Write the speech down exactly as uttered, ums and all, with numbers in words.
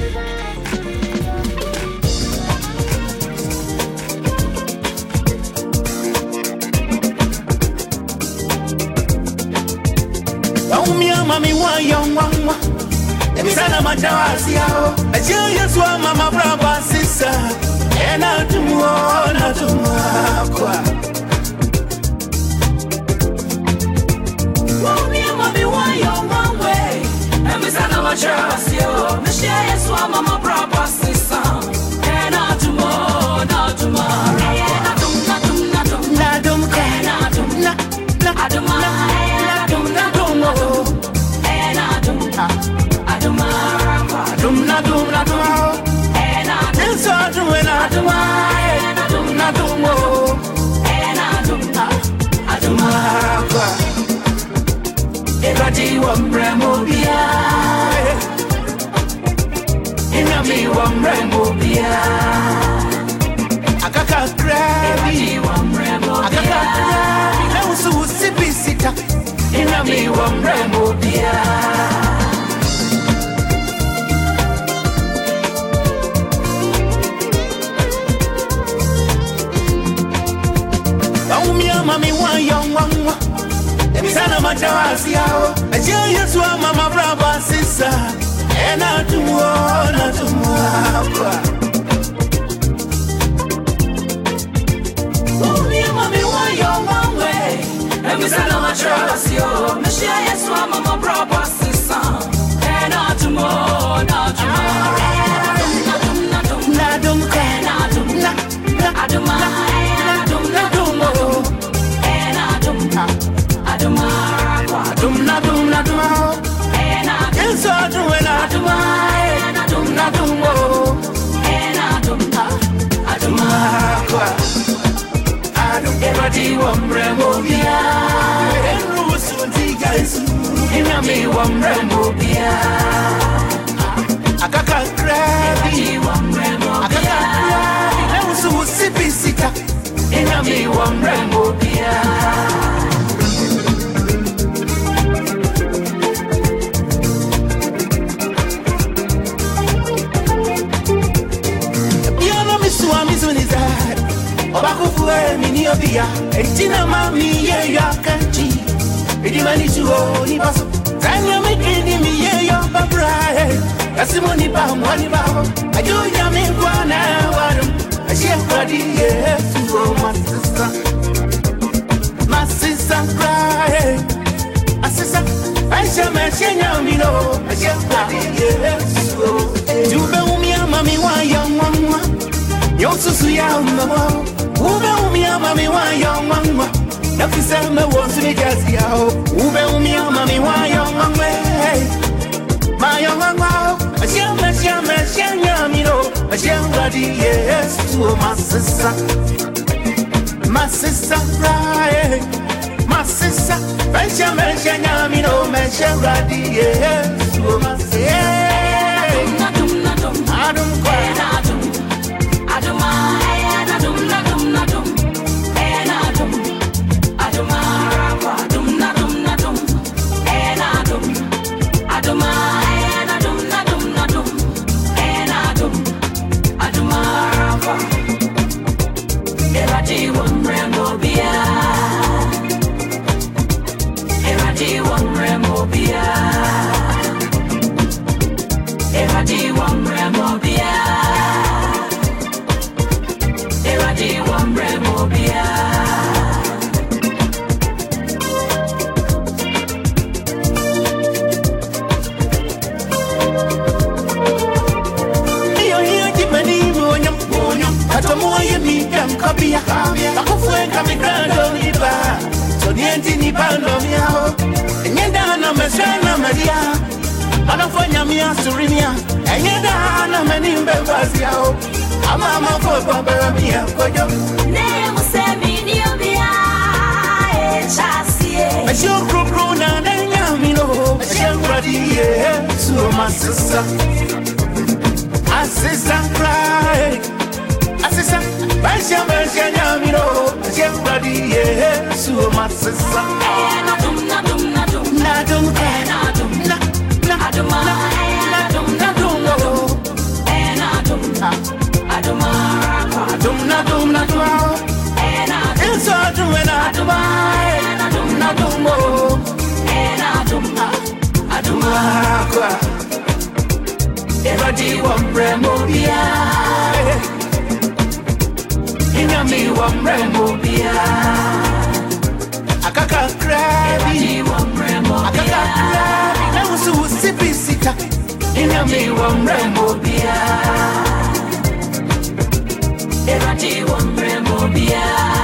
Mami wa young one, and Sana Matasia, a genius one, Mamma Brava sister, and I do more, not to more. Mami wa young one way, and Sana Matasia, the genius one, Mamma Brava sister, and I do more, not to more. I don't, not to, not to, not to, not to, not to, not to, not to, not to. Aduma, aduma, aduma, aduma, and aduma, aduma, aduma, aduma, and aduma, aduma. Everybody want Bremobia, Inami want Bremobia. Akaka Krabi, Akaka Krabi, Lausu Sibisita, Inami want Bremobia. Mami wa young one, and Sana Matasia, a genius one, Mamma Brava sister, and I do more, not to more. Mami wa young one way, and Sana Matasia, Michelle is one, Mamma Brava sister, and I do more, not to more. Nadum, Nadum, Nadum, Nadum, Aduma, aduma, aduma, aduma, and aduma, aduma, aduma, aduma, and aduma, aduma, aduma. Everybody want Bremobia, and Russo guys, and I me want Bremobia. Akaka Krabi, Akaka Krabi, Russo Sibisita, and I me want Bremobia. Obakufuwe mini obia, etina mami ye ya kanchi. Edi mani chuo ni baso, zanya mekini mi ye yo babrae. Asimoni ba mwani ba, ajuja mi kwana wadum. Ashia kwadi ye suo my sister, my sister cry. Asisa, aisha meshenya mino. Ashia kwadi ye suo. Jube umia mami wa ya mama, yosusu ya mama. Ube umia mami wa young mama, na kisema wonsi ni just yao. Ube umia mami wa young mama, my young mama. Ashia ashia ashia nyamino, ashia ngadi yes to my sister, my sister cry, my sister. Ashia ashia nyamino, ashia ngadi yes to my sister. Adum adum adum cry, adum adum. Anafanya mia surimia, enyeda na menimbe wazio. Ama mafoba bamia kojo. Ne musemi ni obia e chasie. Masho kru na nenya mino, masho radie so my sister. Sister cry, sister, masho masho nyamino, masho radie so my sister. Nadum nadum nadum nadum nadum. Aduma, aduma, aduma, Eradi wamremo bia Inyami wamremo bia Akaka krabi Akaka krabi Na usu sipi sita Inyami wamremo bia Eradi wamremo bia